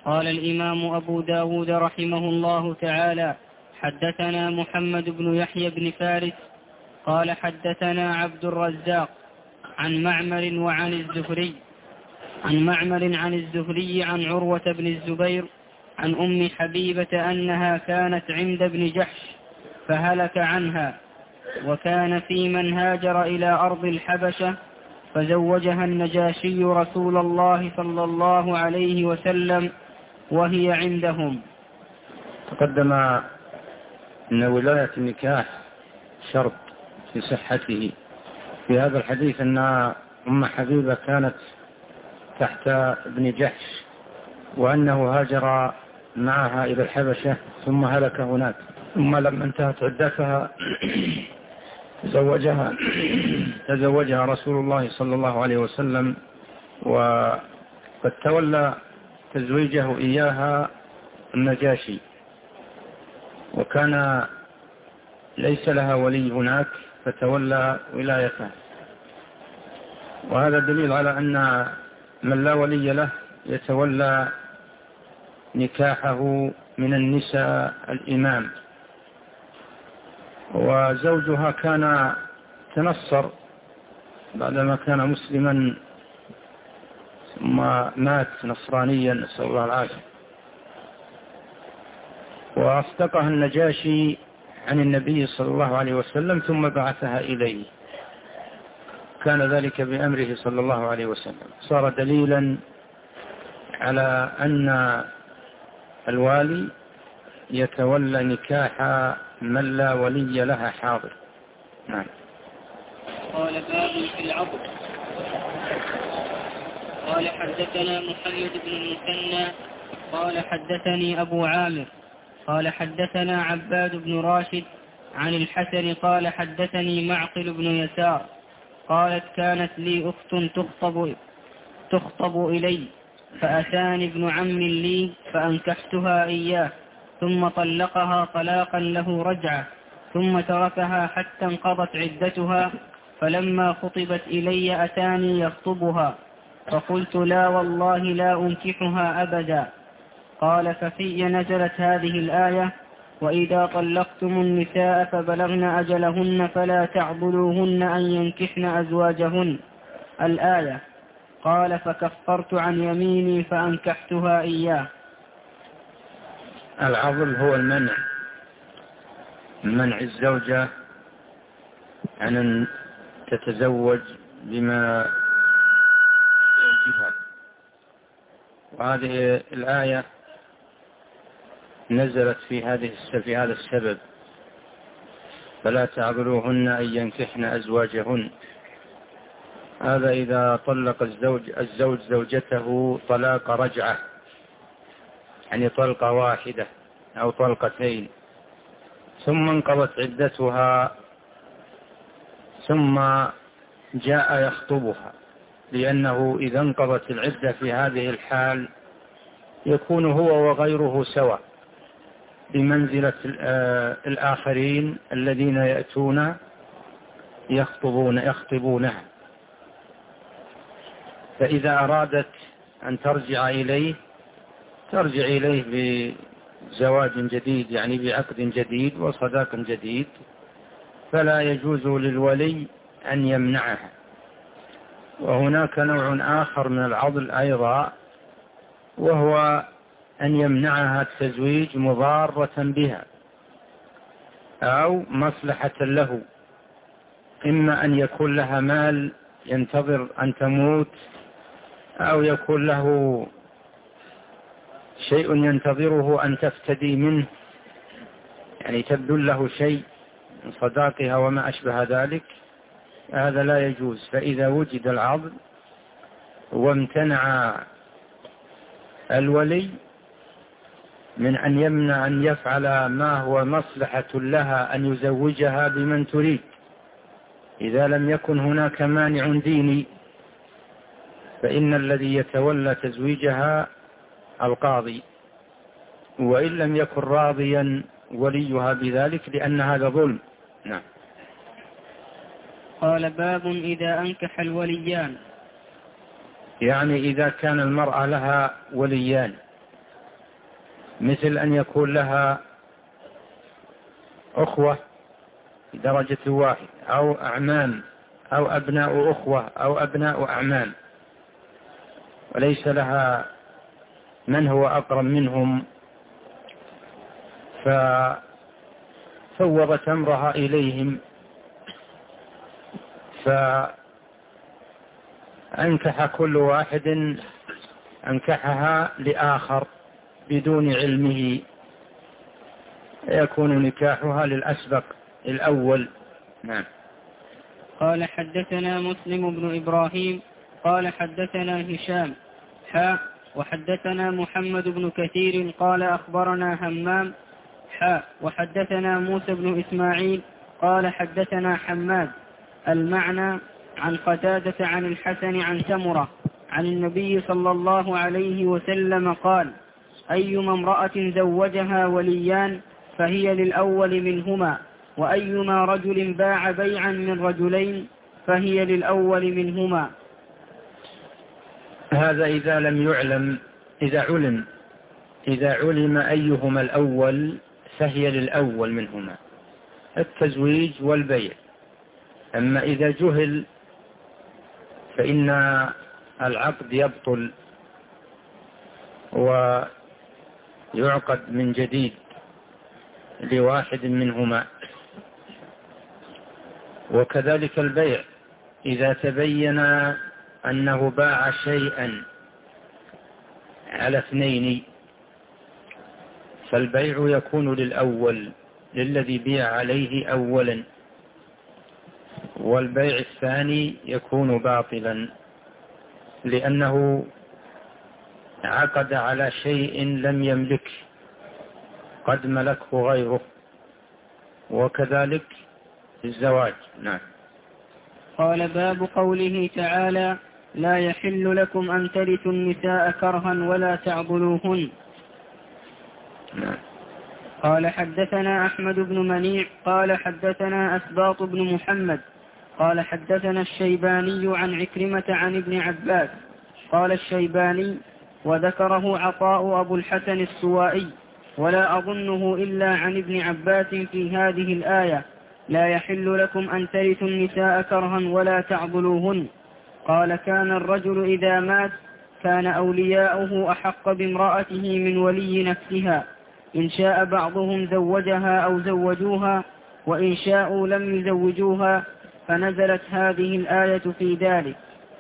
قال الإمام أبو داود رحمه الله تعالى: حدثنا محمد بن يحيى بن فارس قال حدثنا عبد الرزاق عن معمر عن الزهري عن عروة بن الزبير عن أم حبيبة أنها كانت عند ابن جحش فهلك عنها، وكان في من هاجر إلى أرض الحبشة، فزوجها النجاشي رسول الله صلى الله عليه وسلم وهي عندهم. تقدم أن ولاية النكاح شرط في صحته. في هذا الحديث أن أم حبيبة كانت تحت ابن جحش، وأنه هاجر معها إلى الحبشة ثم هلك هناك، ثم لما انتهت عدتها تزوجها رسول الله صلى الله عليه وسلم، وقد تولى تزويجه إياها النجاشي، وكان ليس لها ولي هناك فتولى ولايته. وهذا دليل على أن من لا ولي له يتولى نكاحه من النساء الإمام. وزوجها كان تنصر بعدما كان مسلما ثم مات نصرانيا، نسأل الله العافية. وأصدقها النجاشي عن النبي صلى الله عليه وسلم ثم بعثها إليه، كان ذلك بأمره صلى الله عليه وسلم. صار دليلا على أن الوالي يتولى نكاح من لا ولي لها حاضر. نعم. قال باب في العضد. قال حدثنا محمد بن المثنى قال حدثني أبو عامر قال حدثنا عباد بن راشد عن الحسن قال حدثني معقل بن يسار قالت: كانت لي أخت تخطب إلي، فأتاني ابن عم لي فأنكحتها إياه، ثم طلقها طلاقا له رجعة، ثم تركها حتى انقضت عدتها، فلما خطبت إلي أتاني يخطبها، فقلت: لا والله لا أنكحها أبدا. قال: ففي نزلت هذه الآية: وإذا طلقتم النساء فبلغن أجلهن فلا تعضلوهن أن ينكحن أزواجهن، الآية. قال: فكفرت عن يميني فأنكحتها إياه. العضل هو منع الزوجة عن أن تتزوج بما زوجها. وهذه الآية نزلت في هذا السبب: فلا تعذروهن أن ينكحن أزواجهن. هذا إذا طلق الزوج زوجته طلاق رجعة، يعني طلقة واحدة أو طلقتين، ثم انقضت عدتها ثم جاء يخطبها، لأنه إذا انقضت العدة في هذه الحال يكون هو وغيره سواء بمنزلة الآخرين الذين يأتون يخطبونها. فإذا أرادت أن ترجع إليه بزواج جديد، يعني بعقد جديد وصداق جديد، فلا يجوز للولي أن يمنعها. وهناك نوع آخر من العضل أيضا، وهو أن يمنعها التزويج مضارة بها أو مصلحة له، إما أن يكون لها مال ينتظر أن تموت، أو يكون له شيء ينتظره أن تفتدي منه، يعني تبذل له شيء من صداقها وما أشبه ذلك، هذا لا يجوز. فإذا وجد العضل وامتنع الولي من أن يمنع أن يفعل ما هو مصلحة لها أن يزوجها بمن تريد، إذا لم يكن هناك مانع ديني، فإن الذي يتولى تزويجها القاضي، وإن لم يكن راضيا وليها بذلك، لأن هذا ظلم. نعم. قال: باب إذا أنكح الوليان. يعني إذا كان المرأة لها وليان، مثل أن يكون لها أخوة درجة واحد أو أعمام أو أبناء أخوة أو أبناء أعمام، وليس لها من هو أقرب منهم، ففوضت أمرها إليهم، فأنكح كل واحد أنكحها لآخر بدون علمه، يكون نكاحها للأسبق الأول. نعم. قال حدثنا مسلم بن إبراهيم قال حدثنا هشام وحدثنا محمد بن كثير قال أخبرنا همام وحدثنا موسى بن إسماعيل قال حدثنا حماد المعنى عن قتادة عن الحسن عن سمرة عن النبي صلى الله عليه وسلم قال: أيما امرأة زوجها وليان فهي للأول منهما، وأيما رجل باع بيعا من رجلين فهي للأول منهما. هذا إذا لم يعلم، إذا علم أيهما الأول فهي للأول منهما، التزويج والبيع. أما إذا جهل فإن العقد يبطل ويعقد من جديد لواحد منهما. وكذلك البيع إذا تبين أنه باع شيئا على اثنين فالبيع يكون للأول، للذي بيع عليه أولا، والبيع الثاني يكون باطلا لأنه عقد على شيء لم يملك، قد ملكه غيره. وكذلك الزواج. نعم. قال: باب قوله تعالى: لا يحل لكم أن ترثوا النساء كرها ولا تعضلوهن. نعم. قال حدثنا أحمد بن منيع قال حدثنا أسباط بن محمد قال حدثنا الشيباني عن عكرمة عن ابن عباس قال الشيباني: وذكره عطاء أبو الحسن السوائي، ولا أظنه إلا عن ابن عباس في هذه الآية: لا يحل لكم أن ترثوا النساء كرها ولا تعضلوهن. قال: كان الرجل إذا مات كان أولياؤه أحق بامرأته من ولي نفسها، إن شاء بعضهم زوجها أو زوجوها، وإن شاءوا لم يزوجوها، فنزلت هذه الآية في ذلك.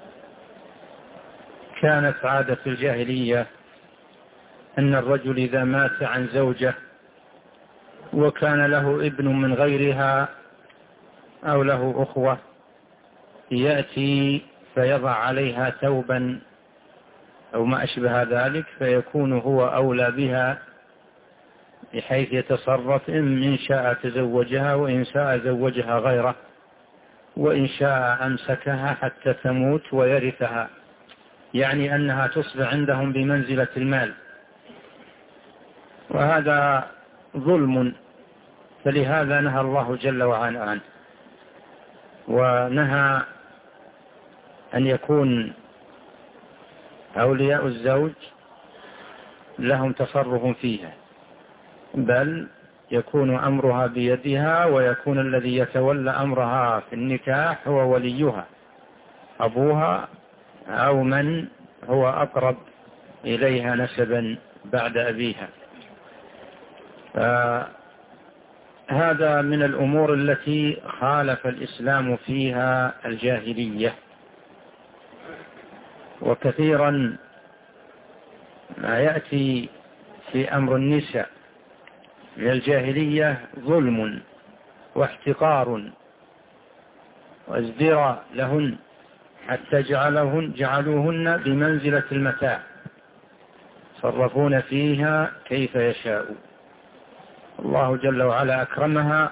كانت عادة الجاهلية أن الرجل إذا مات عن زوجة وكان له ابن من غيرها أو له أخوة يأتي فيضع عليها ثوبا أو ما أشبه ذلك، فيكون هو أولى بها بحيث يتصرف، إن شاء تزوجها وإن شاء زوجها غيره، وإن شاء أمسكها حتى تموت ويرثها، يعني أنها تصبح عندهم بمنزلة المال. وهذا ظلم، فلهذا نهى الله جل وعلا عنه، ونهى أن يكون أولياء الزوج لهم تصرف فيها، بل يكون أمرها بيدها، ويكون الذي يتولى أمرها في النكاح هو وليها، أبوها أو من هو أقرب إليها نسبا بعد أبيها. هذا من الأمور التي خالف الإسلام فيها الجاهلية. وكثيرا ما يأتي في أمر النساء من الجاهلية ظلم واحتقار وازدراء لهن، حتى جعلوهن بمنزلة المتاع، صرفون فيها كيف يشاء. الله جل وعلا أكرمها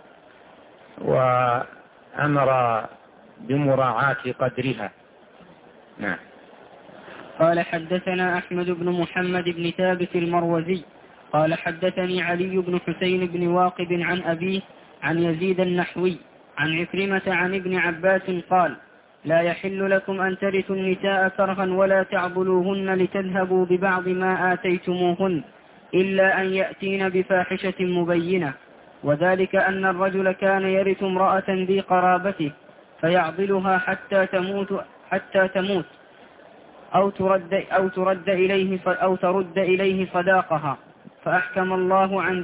وأمر بمراعاة قدرها. نعم. قال حدثنا أحمد بن محمد بن ثابت المروزي قال حدثني علي بن حسين بن واقب عن أبيه عن يزيد النحوي عن عكرمة عن ابن عباس قال: لا يحل لكم أن ترثوا النساء كرها ولا تعضلوهن لتذهبوا ببعض ما آتيتموهن، إلا أن يأتين بفاحشة مبينة، وذلك أن الرجل كان يرث امرأة ذي قرابته فيعضلها حتى تموت أو ترد إليه صداقها، فأحكم الله عن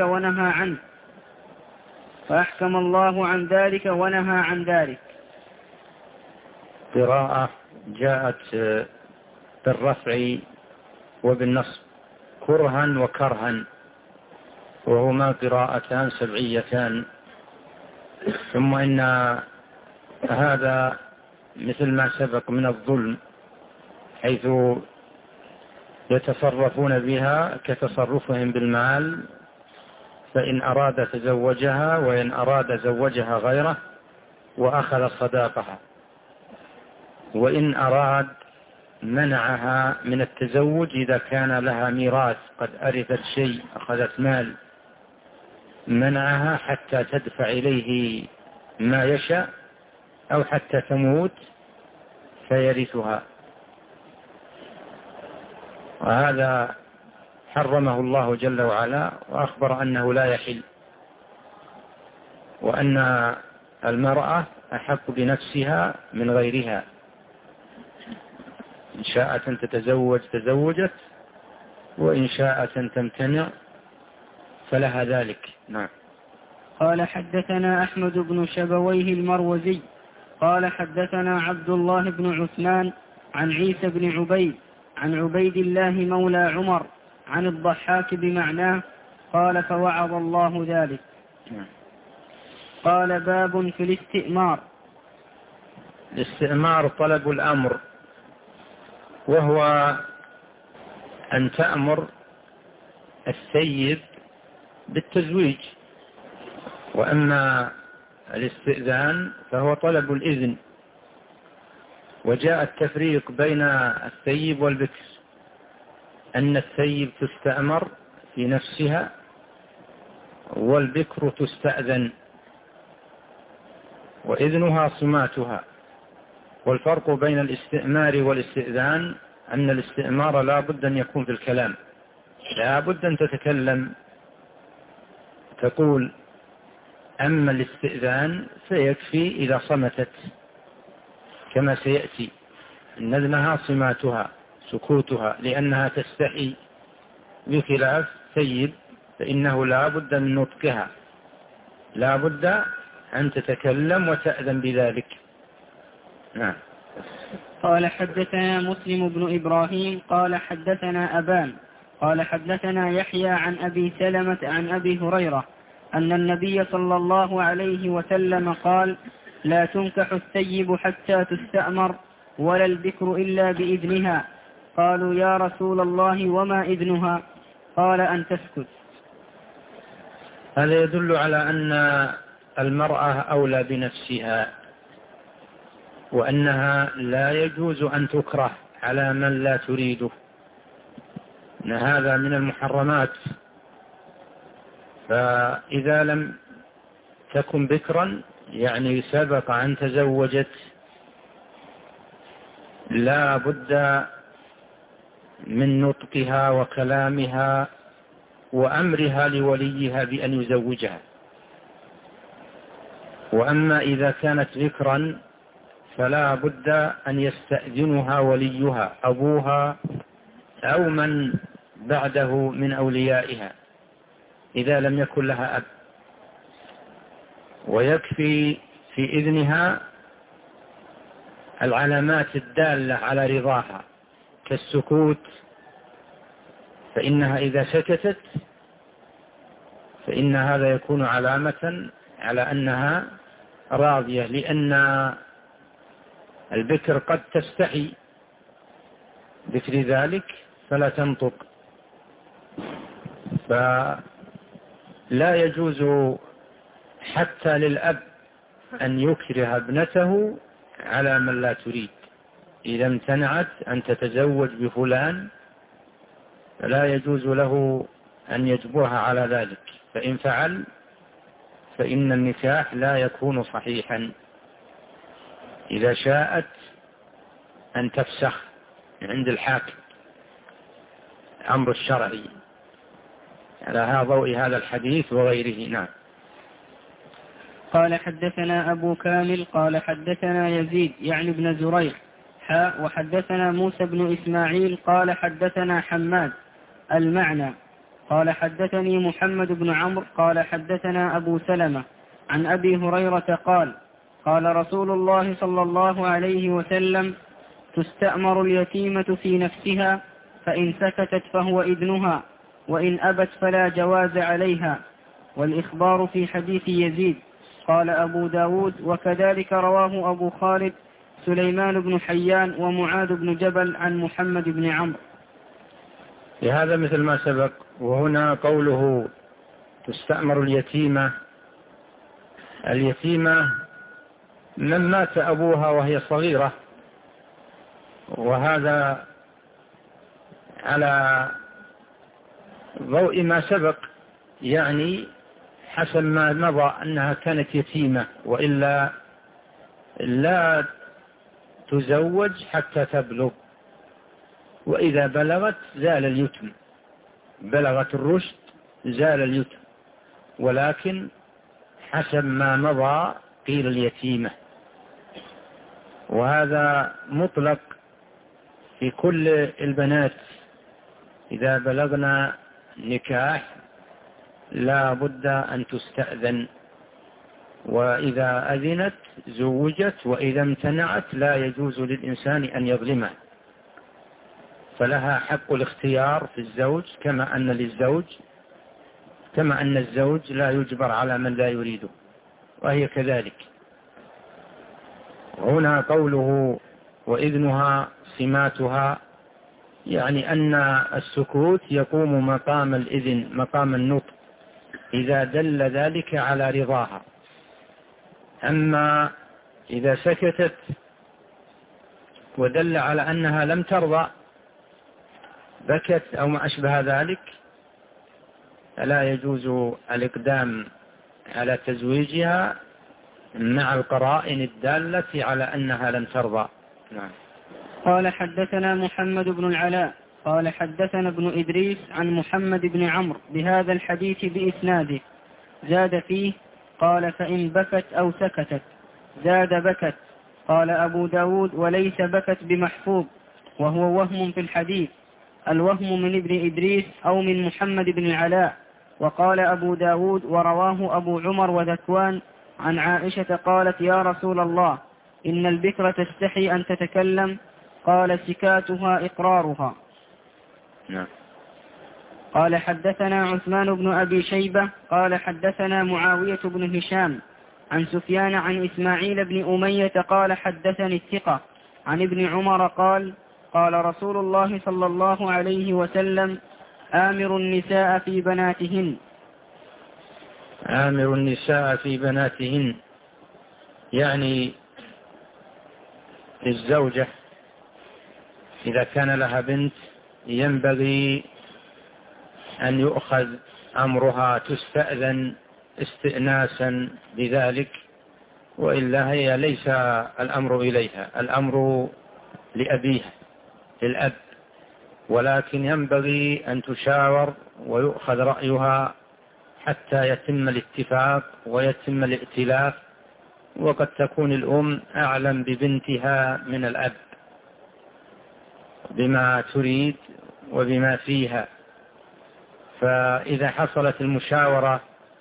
ذلك ونهى عن ذلك. قراءة جاءت بالرفع وبالنصب كرها وكرها، وهما قراءتان سبعيتان. ثم إن هذا مثل ما سبق من الظلم، حيث يتصرفون بها كتصرفهم بالمال، فإن أراد تزوجها وإن أراد زوجها غيره وأخذ صداقها، وإن أراد منعها من التزوج إذا كان لها ميراث قد أرثت شيء أخذت مال، منعها حتى تدفع إليه ما يشاء أو حتى تموت فيرثها. وهذا حرمه الله جل وعلا، وأخبر أنه لا يحل، وأن المرأة أحق بنفسها من غيرها، إن شاءت أن تتزوج تزوجت، وإن شاءت أن تمتنع فلها ذلك. نعم. قال حدثنا أحمد بن شبويه المروزي قال حدثنا عبد الله بن عثمان عن عيسى بن عبيد عن عبيد الله مولى عمر عن الضحاك بمعناه قال فوعظ الله ذلك. قال باب في الاستئمار. الاستئمار طلب الأمر، وهو أن تأمر السيد بالتزويج، وأما الاستئذان فهو طلب الإذن. وجاء التفريق بين الثيب والبكر، أن الثيب تستأمر في نفسها والبكر تستأذن وإذنها صماتها. والفرق بين الاستئمار والاستئذان أن الاستئمار لا بد أن يكون في الكلام، لا بد أن تتكلم تقول. أما الاستئذان فيكفي إذا صمتت كما سيأتي، أن إذنها صماتها سكوتها لأنها تستحي، بخلاف ثيب فإنه لا بد من نطقها، لا بد أن تتكلم وتأذن بذلك. نعم. قال حدثنا مسلم بن إبراهيم قال حدثنا أبان قال حدثنا يحيى عن أبي سلمة عن أبي هريرة أن النبي صلى الله عليه وسلم قال لا تنكح الثيب حتى تستأمر ولا البكر إلا بإذنها. قالوا يا رسول الله وما إذنها؟ قال أن تسكت. هذا يدل على أن المرأة أولى بنفسها، وأنها لا يجوز أن تكره على من لا تريده، أن هذا من المحرمات. فإذا لم تكن بكرا يعني سبق أن تزوجت، لا بد من نطقها وكلامها وأمرها لوليها بأن يزوجها. وأما إذا كانت ذكرا فلا بد أن يستأذنها وليها أبوها أو من بعده من أوليائها إذا لم يكن لها أب. ويكفي في إذنها العلامات الدالة على رضاها كالسكوت، فإنها إذا سكتت فإن هذا يكون علامة على أنها راضية، لأن البكر قد تستحي بكر ذلك فلا تنطق. فلا يجوز حتى للأب أن يكره ابنته على من لا تريد. إذا امتنعت أن تتزوج بفلان فلا يجوز له أن يجبرها على ذلك، فإن فعل فإن النكاح لا يكون صحيحا. إذا شاءت أن تفسخ عند الحاكم أمر الشرعي، على ضوء هذا الحديث وغيره. نعم. قال حدثنا أبو كامل قال حدثنا يزيد يعني ابن زريع وحدثنا موسى بن إسماعيل قال حدثنا حماد المعنى قال حدثني محمد بن عمرو قال حدثنا أبو سلمة عن أبي هريرة قال قال رسول الله صلى الله عليه وسلم تستأمر اليتيمة في نفسها فإن سكتت فهو إذنها وإن أبت فلا جواز عليها. والإخبار في حديث يزيد. قال أبو داود وكذلك رواه أبو خالد سليمان بن حيان ومعاذ بن جبل عن محمد بن عمرو. لهذا مثل ما سبق. وهنا قوله تستأمر اليتيمة من مات أبوها وهي صغيرة، وهذا على ضوء ما سبق، يعني حسب ما مضى أنها كانت يتيمة وإلا لا تزوج حتى تبلغ، وإذا بلغت زال اليتم، بلغت الرشد زال اليتم، ولكن حسب ما مضى قيل اليتيمة. وهذا مطلق في كل البنات إذا بلغنا نكاح لا بد أن تستأذن، وإذا أذنت زوجت، وإذا امتنعت لا يجوز للإنسان أن يظلمها، فلها حق الاختيار في الزوج كما أن الزوج لا يجبر على من لا يريده، وهي كذلك. هنا قوله وإذنها سماتها، يعني أن السكوت يقوم مقام الإذن، مقام النطق، إذا دل ذلك على رضاها. أما إذا سكتت ودل على أنها لم ترضى، بكت أو ما أشبه ذلك، فلا يجوز الإقدام على تزويجها مع القرائن الدالة على أنها لم ترضى. نعم. قال حدثنا محمد بن العلاء قال حدثنا ابن إدريس عن محمد بن عمرو بهذا الحديث بإسناده، زاد فيه قال فإن بكت أو سكتت، زاد بكت. قال أبو داود وليس بكت بمحفوظ، وهو وهم في الحديث، الوهم من ابن إدريس أو من محمد بن العلاء. وقال أبو داود ورواه أبو عمر وذكوان عن عائشة قالت يا رسول الله إن البكرة تستحي أن تتكلم، قال سكاتها إقرارها. نعم. قال حدثنا عثمان بن أبي شيبة قال حدثنا معاوية بن هشام عن سفيان عن إسماعيل بن أمية قال حدثني الثقة عن ابن عمر قال قال رسول الله صلى الله عليه وسلم آمر النساء في بناتهن. آمر النساء في بناتهن يعني للزوجة إذا كان لها بنت ينبغي أن يؤخذ أمرها، تستأذن استئناسا بذلك، وإلا هي ليس الأمر إليها، الأمر لأبيها للأب، ولكن ينبغي أن تشاور ويؤخذ رأيها حتى يتم الاتفاق ويتم الائتلاف، وقد تكون الأم أعلم ببنتها من الأب بما تريد وبما فيها، فإذا حصلت المشاورة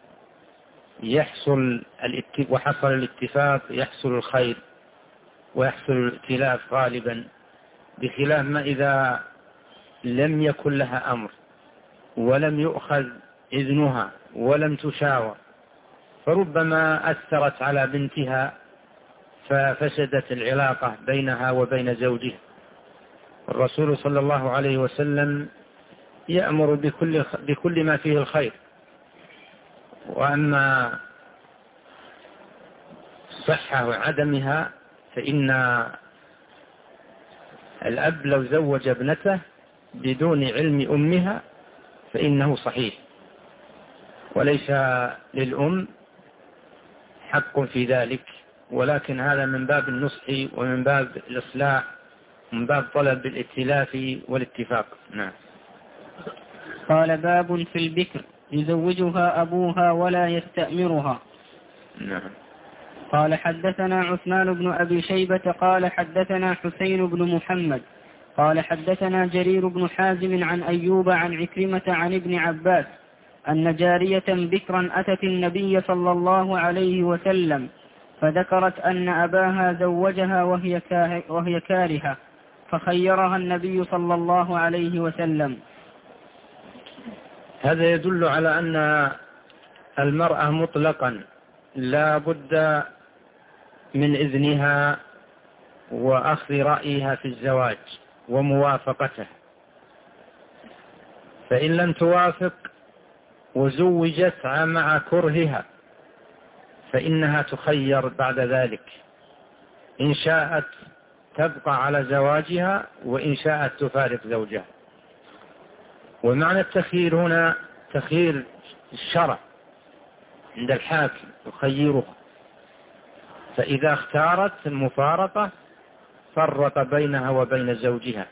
وحصل الاتفاق يحصل الخير ويحصل الائتلاف غالبا، بخلاف ما إذا لم يكن لها أمر ولم يؤخذ إذنها ولم تشاور، فربما أثرت على بنتها ففسدت العلاقة بينها وبين زوجها. الرسول صلى الله عليه وسلم يأمر بكل ما فيه الخير، وأما صحة وعدمها فإن الأب لو زوج ابنته بدون علم أمها فإنه صحيح، وليس للأم حق في ذلك، ولكن هذا من باب النصح ومن باب الإصلاح ومن باب طلب الائتلاف والاتفاق. نعم. قال باب في البكر يزوجها أبوها ولا يستأمرها. نعم. قال حدثنا عثمان بن أبي شيبة قال حدثنا حسين بن محمد قال حدثنا جرير بن حازم عن أيوب عن عكرمة عن ابن عباس أن جارية بكرا أتت النبي صلى الله عليه وسلم فذكرت أن أباها زوجها وهي كارهة فخيرها النبي صلى الله عليه وسلم. هذا يدل على أن المرأة مطلقا لا بد من إذنها وأخذ رأيها في الزواج وموافقته، فإن لم توافق وزوجت مع كرهها فإنها تخير بعد ذلك، إن شاءت تبقى على زواجها وإن شاءت تفارق زوجها. ومعنى التخيير هنا تخيير الشرع عند الحاكم يخيرها، فإذا اختارت المفارقة فرق بينها وبين زوجها.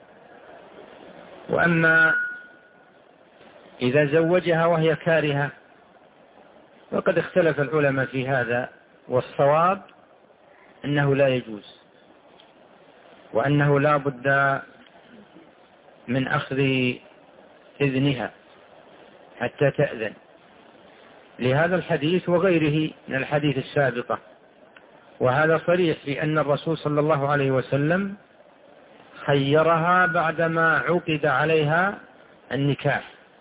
وأما إذا زوجها وهي كارهة وقد اختلف العلماء في هذا، والصواب أنه لا يجوز، وأنه لا بد من أخذ إذنها حتى تأذن، لهذا الحديث وغيره من الحديث السابقة. وهذا صريح في أن الرسول صلى الله عليه وسلم خيرها بعدما عقد عليها النكاح.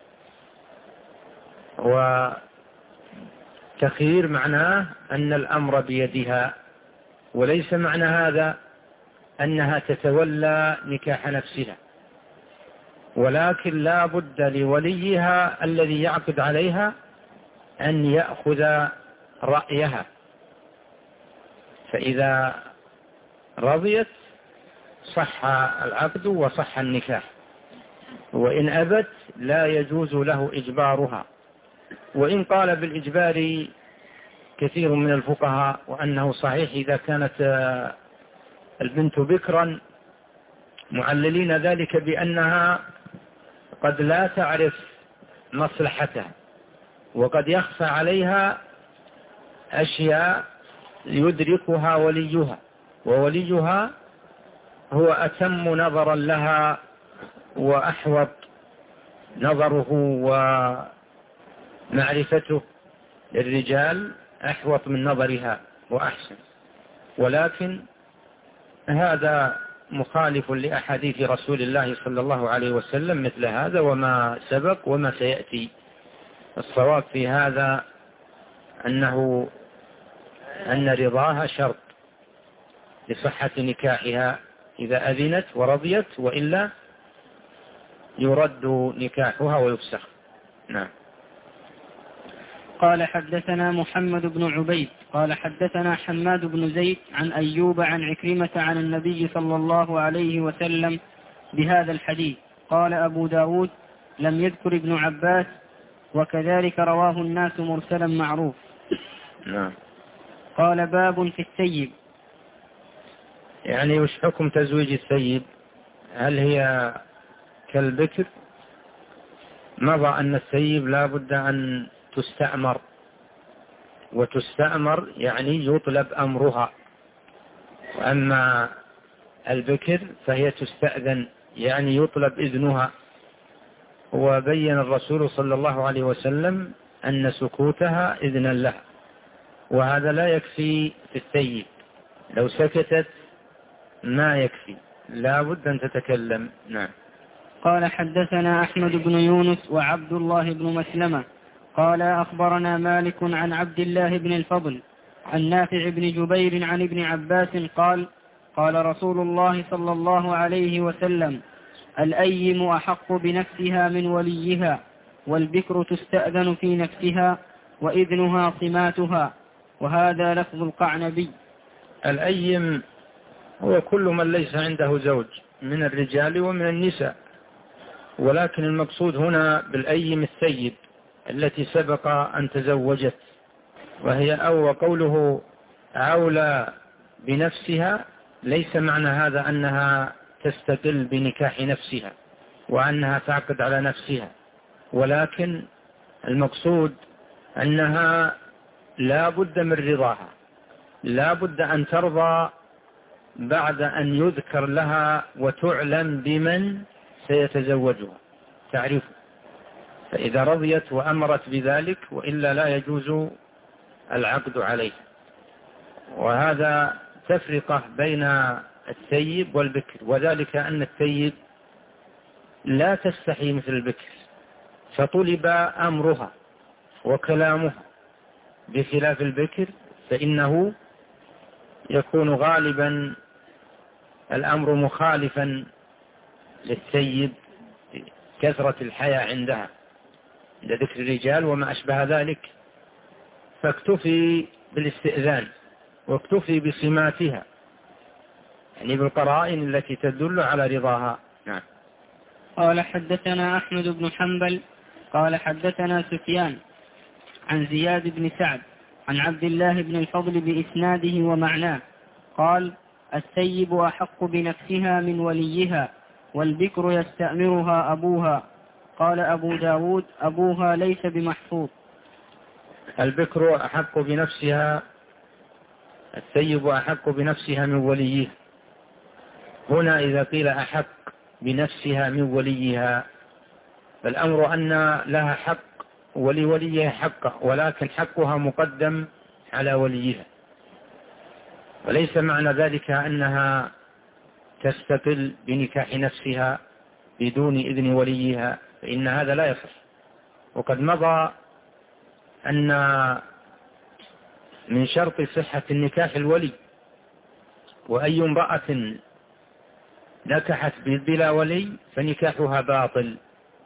وتخيير معناه أن الأمر بيدها، وليس معنى هذا أنها تتولى نكاح نفسها، ولكن لا بد لوليها الذي يعقد عليها أن يأخذ رأيها، فإذا رضيت صح العقد وصح النكاح، وإن أبت لا يجوز له إجبارها. وإن قال بالإجبار كثير من الفقهاء وأنه صحيح إذا كانت البنت بكرا، معللين ذلك بأنها قد لا تعرف مصلحتها، وقد يخفى عليها أشياء يدركها وليها، ووليها هو أتم نظرا لها وأحوط نظره ومعرفته للرجال أحوط من نظرها وأحسن. ولكن هذا مخالف لأحاديث رسول الله صلى الله عليه وسلم مثل هذا وما سبق وما سيأتي. الصواب في هذا أن رضاها شرط لصحة نكاحها إذا أذنت ورضيت، وإلا يرد نكاحها ويفسخ. نعم. قال حدثنا محمد بن عبيد قال حدثنا حماد بن زيد عن أيوب عن عكرمة عن النبي صلى الله عليه وسلم بهذا الحديث. قال أبو داود لم يذكر ابن عباس، وكذلك رواه الناس مرسلا معروف. نعم. قال باب في السيب. يعني وش حكم تزويج السيب؟ هل هي كالبكر؟ مضى أن السيب لا بد أن تستأمر، وتستأمر يعني يطلب أمرها، وأما البكر فهي تستأذن يعني يطلب إذنها. وبين الرسول صلى الله عليه وسلم أن سكوتها إذنا لها، وهذا لا يكفي في السيب، لو سكتت ما يكفي، لا بد أن تتكلم. نعم. قال حدثنا أحمد بن يونس وعبد الله بن مسلمة قال أخبرنا مالك عن عبد الله بن الفضل عن نافع بن جبير عن ابن عباس قال قال رسول الله صلى الله عليه وسلم الأيم أحق بنفسها من وليها، والبكر تستأذن في نفسها وإذنها صماتها. وهذا لفظ القعنبي. الأيم هو كل من ليس عنده زوج من الرجال ومن النساء، ولكن المقصود هنا بالأيم السيب التي سبق أن تزوجت، وهي قوله أولى بنفسها ليس معنى هذا أنها تستقل بنكاح نفسها وأنها تعقد على نفسها، ولكن المقصود أنها لا بد من رضاها، لا بد أن ترضى بعد أن يذكر لها وتعلم بمن سيتزوجها تعرفه، فإذا رضيت وأمرت بذلك، وإلا لا يجوز العقد عليه. وهذا تفرقة بين الثيب والبكر، وذلك أن الثيب لا تستحي مثل البكر، فطلب أمرها وكلامها، بخلاف البكر فإنه يكون غالبا الأمر مخالفا للثيب، كثرة الحياة عندها عند ذكر الرجال وما أشبه ذلك، فاكتفي بالاستئذان واكتفي بصماتها، يعني بالقرائن التي تدل على رضاها. نعم. قال حدثنا أحمد بن حنبل قال حدثنا سفيان عن زياد بن سعد عن عبد الله بن الفضل بإسناده ومعناه قال: الثيب أحق بنفسها من وليها، والبكر يستأمرها أبوها. قال أبو داود: أبوها ليس بمحفوظ. البكر أحق بنفسها، الثيب أحق بنفسها من وليها. هنا إذا قيل أحق بنفسها من وليها، فالأمر أن لها حق ولوليها حق، ولكن حقها مقدم على وليها، وليس معنى ذلك أنها تستقل بنكاح نفسها بدون إذن وليها، فإن هذا لا يصح. وقد مضى أن من شرط صحة النكاح الولي، وأي امرأة نكحت بلا ولي فنكاحها باطل.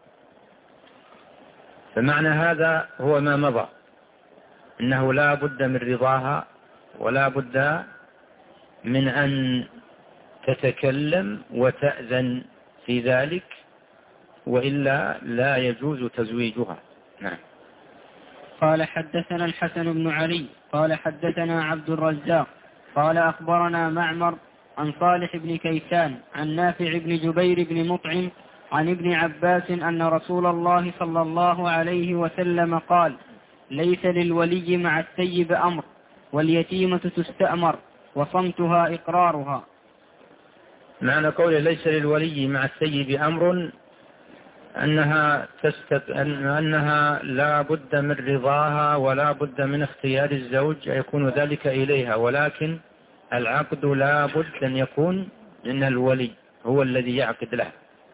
فمعنى هذا هو ما مضى، إنه لا بد من رضاها، ولا بد من أن تتكلم وتأذن في ذلك، وإلا لا يجوز تزويجها. نعم. قال حدثنا الحسن بن علي قال حدثنا عبد الرزاق قال أخبرنا معمر عن صالح بن كيسان عن نافع بن جبير بن مطعم عن ابن عباس أن رسول الله صلى الله عليه وسلم قال: ليس للولي مع الثيب أمر، واليتيمة تستأمر، وصمتها إقرارها. معنى قوله ليس للولي مع الثيب أمر أنها لا بد من رضاها ولا بد من اختيار الزوج يكون ذلك إليها، ولكن العقد لا بد أن يكون من الولي، هو الذي يعقد له.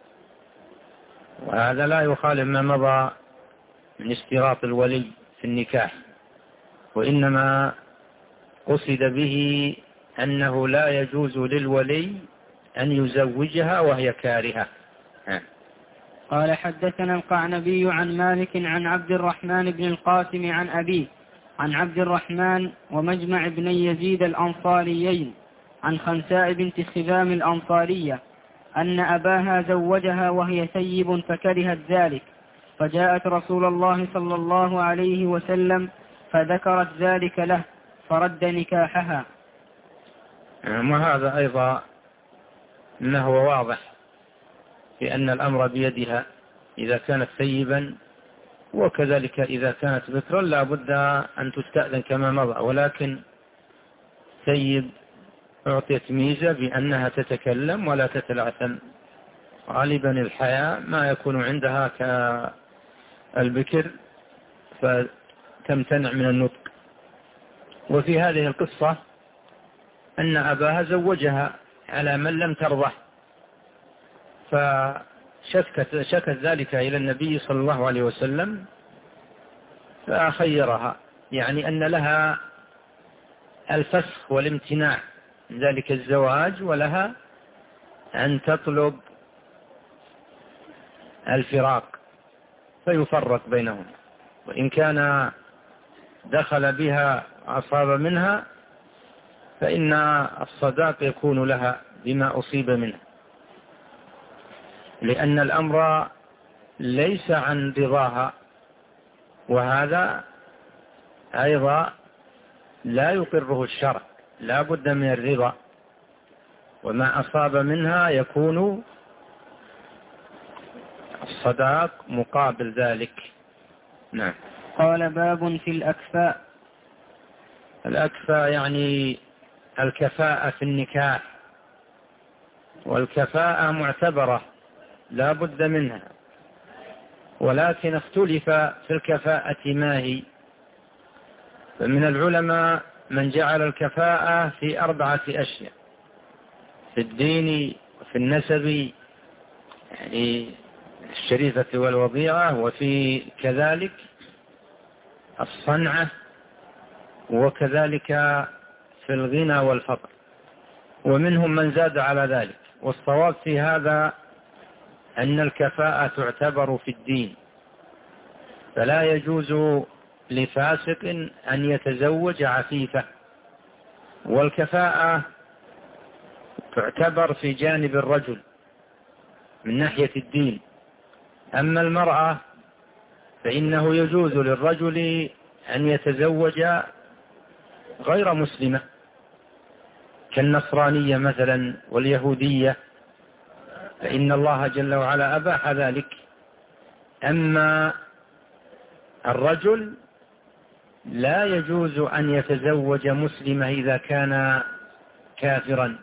وهذا لا يخالف ما مضى من اشتراط الولي في النكاح، وإنما قصد به أنه لا يجوز للولي أن يزوجها وهي كارهة. قال حدثنا القعنبي عن مالك عن عبد الرحمن بن القاسم عن أبيه عن عبد الرحمن ومجمع بن يزيد الأنصاريين عن خنساء بنت خذام الأنصارية أن أباها زوجها وهي ثيب فكرهت ذلك، فجاءت رسول الله صلى الله عليه وسلم فذكرت ذلك له فرد نكاحها. وهذا أيضا أنه واضح في أن الأمر بيدها إذا كانت ثيبا، وكذلك إذا كانت بكرا لا بد أن تستأذن كما مضى، ولكن ثيب أعطيت ميزة بأنها تتكلم ولا تتلعثم. غالبا الحياة ما يكون عندها كالبكر فتمتنع من النطق. وفي هذه القصة أن أباها زوجها على من لم ترضى، فشكت ذلك إلى النبي صلى الله عليه وسلم فخيرها، يعني أن لها الفسخ والامتناع من ذلك الزواج، ولها أن تطلب الفراق فيفرق بينهم، وإن كان دخل بها أصاب منها فإن الصداق يكون لها بما أصيب منه، لأن الأمر ليس عن رضاها، وهذا أيضا لا يقره الشرع، لا بد من الرضا، وما أصاب منها يكون الصداق مقابل ذلك. نعم. قال باب في الأكفاء. الأكفاء يعني الكفاءة في النكاح، والكفاءة معتبرة لا بد منها، ولكن اختلف في الكفاءة ما هي. فمن العلماء من جعل الكفاءة في 4 أشياء: في الدين وفي النسب يعني الشريفة والوضيعة، وفي كذلك الصنعة، وكذلك في الغنى والفقر، ومنهم من زاد على ذلك. والصواب في هذا أن الكفاءة تعتبر في الدين، فلا يجوز لفاسق أن يتزوج عفيفة. والكفاءة تعتبر في جانب الرجل من ناحية الدين. أما المرأة فإنه يجوز للرجل أن يتزوج غير مسلمة كالنصرانية مثلا واليهودية، فإن الله جل وعلا أباح ذلك. أما الرجل لا يجوز أن يتزوج مسلمة إذا كان كافرا.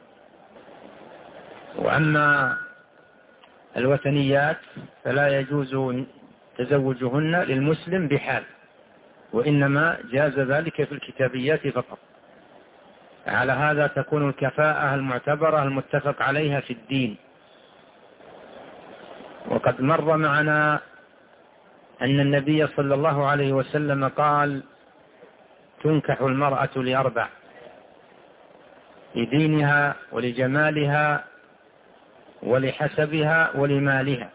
وأما الوثنيات فلا يجوز تزوجهن للمسلم بحال، وإنما جاز ذلك في الكتابيات فقط. على هذا تكون الكفاءة المعتبرة المتفق عليها في الدين. وقد مر معنا أن النبي صلى الله عليه وسلم قال: تنكح المرأة ل4: لدينها ولجمالها ولحسبها ولمالها.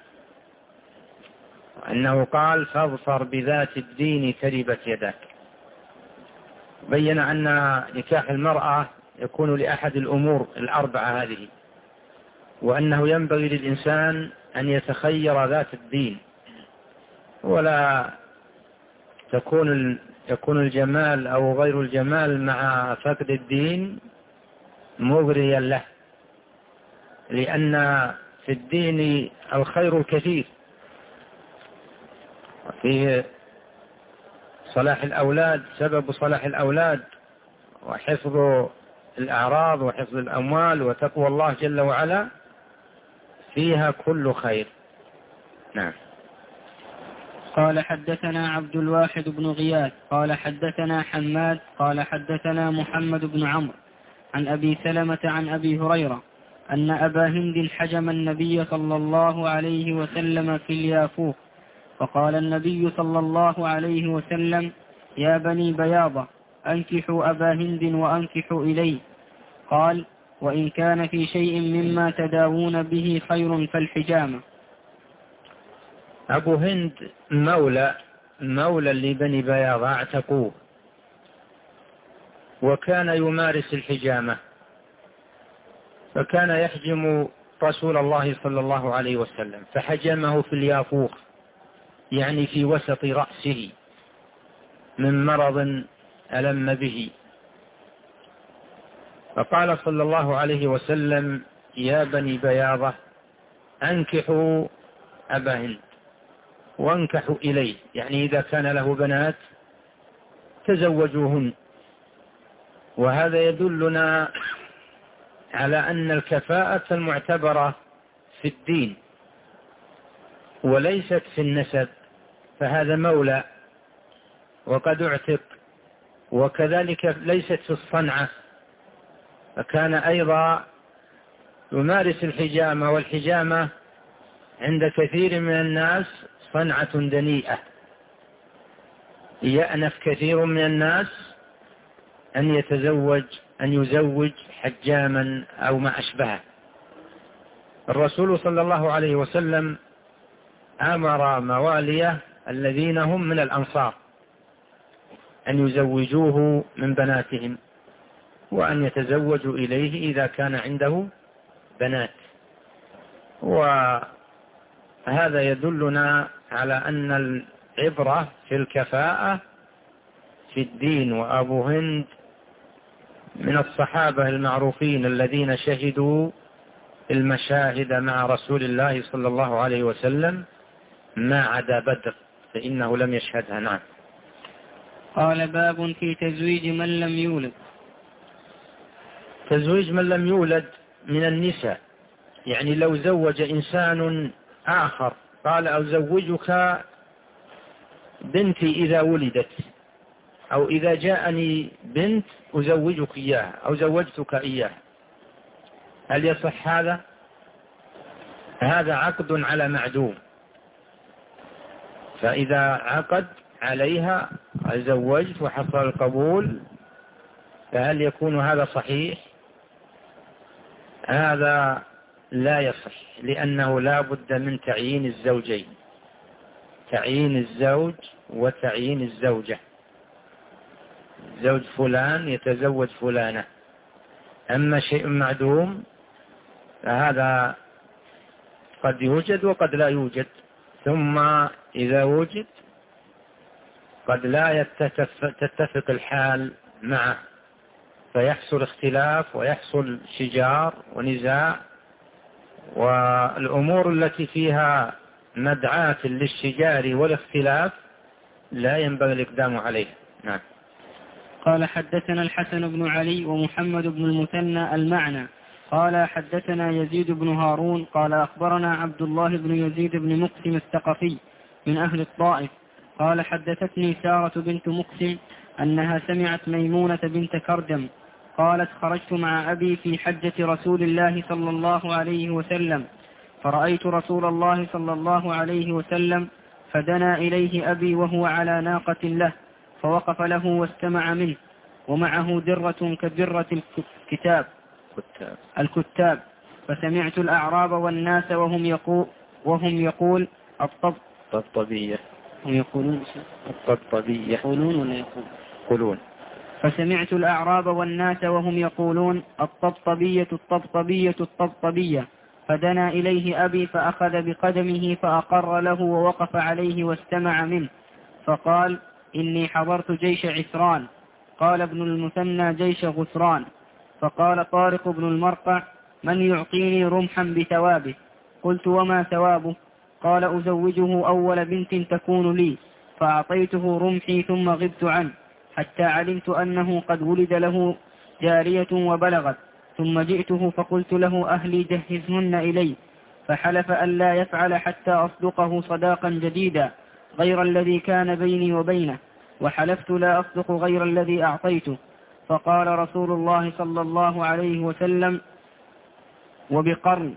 أنه قال: فاظفر بذات الدين تربت يداك. بين أن نكاح المرأة يكون لأحد الأمور 4 هذه، وأنه ينبغي للإنسان أن يتخير ذات الدين، ولا يكون الجمال أو غير الجمال مع فقد الدين مغريا له، لأن في الدين الخير الكثير، وفيه صلاح الأولاد، سبب صلاح الأولاد وحفظ الأعراض وحفظ الأموال وتقوى الله جل وعلا، فيها كل خير. نعم. قال حدثنا عبد الواحد بن غياث قال حدثنا حماد قال حدثنا محمد بن عمرو عن أبي سلمة عن أبي هريرة أن أبا هند حجم النبي صلى الله عليه وسلم في اليافوق، فقال النبي صلى الله عليه وسلم: يا بني بياضة، أنكحوا أبا هند وأنكحوا إليه. قال: وإن كان في شيء مما تداوون به خير فالحجامة. أبو هند مولى لبني بياضة اعتقوه، وكان يمارس الحجامة، فكان يحجم رسول الله صلى الله عليه وسلم، فحجمه في اليافوق، يعني في وسط رأسه، من مرض ألم به. فقال صلى الله عليه وسلم: يا بني بياضة، أنكحوا أبا هند وانكحوا إليه، يعني إذا كان له بنات تزوجوهن. وهذا يدلنا على أن الكفاءة المعتبرة في الدين وليست في النسب، فهذا مولى وقد اعتق. وكذلك ليست في الصنعة، فكان أيضا يمارس الحجامة، والحجامة عند كثير من الناس صنعة دنيئة، يأنف كثير من الناس أن يزوج حجاما أو ما أشبهه. الرسول صلى الله عليه وسلم أمر مواليه الذين هم من الأنصار أن يزوجوه من بناتهم، وأن يتزوجوا إليه إذا كان عنده بنات. وهذا يدلنا على أن العبرة في الكفاءة في الدين. وأبو هند من الصحابة المعروفين الذين شهدوا المشاهد مع رسول الله صلى الله عليه وسلم ما عدا بدر فإنه لم يشهدها. نعم. قال باب في تزويج من لم يولد. تزويج من لم يولد من النساء، يعني لو زوج إنسان آخر قال أزوجك بنتي إذا ولدت، أو إذا جاءني بنت أزوجك إياها أو زوجتك إياها، هل يصح هذا؟ هذا عقد على معدوم، فإذا عقد عليها زوجت وحصل القبول فهل يكون هذا صحيح؟ هذا لا يصح، لأنه لا بد من تعيين الزوجين، تعيين الزوج وتعيين الزوجة. زوج فلان يتزوج فلانة، أما شيء معدوم فهذا قد يوجد وقد لا يوجد، ثم إذا وجد قد لا تتفق الحال معه فيحصل اختلاف ويحصل شجار ونزاع، والأمور التي فيها مدعاة للشجار والاختلاف لا ينبغي الإقدام عليها. نعم. قال حدثنا الحسن بن علي ومحمد بن المثنى المعنى قال حدثنا يزيد بن هارون قال أخبرنا عبد الله بن يزيد بن مقسم الثقفي من أهل الطائف قال حدثتني سارة بنت مقسم أنها سمعت ميمونة بنت كردم قالت خرجت مع أبي في حجة رسول الله صلى الله عليه وسلم، فرأيت رسول الله صلى الله عليه وسلم فدنا إليه أبي وهو على ناقة له، فوقف له واستمع منه، ومعه درة كدرة الكتاب، فسمعت الأعراب والناس وهم يقول الطبطبية، هم يقولون الطبطبية، يقولون ولا يقولون. فسمعت الأعراب والناس وهم يقولون الطبطبية الطبطبية الطبطبية، فدنا إليه أبي فأخذ بقدمه فأقر له ووقف عليه واستمع منه، فقال إني حضرت جيش عسران. قال ابن المثنى جيش غسران. فقال طارق بن المرقع من يعطيني رمحا بثوابه؟ قلت وما ثوابه؟ قال أزوجه أول بنت تكون لي، فأعطيته رمحي ثم غبت عنه حتى علمت أنه قد ولد له جارية وبلغت، ثم جئته فقلت له أهلي جهزهن إلي، فحلف أن لا يفعل حتى أصدقه صداقا جديدا غير الذي كان بيني وبينه، وحلفت لا أصدق غير الذي أعطيته. فقال رسول الله صلى الله عليه وسلم وبقرن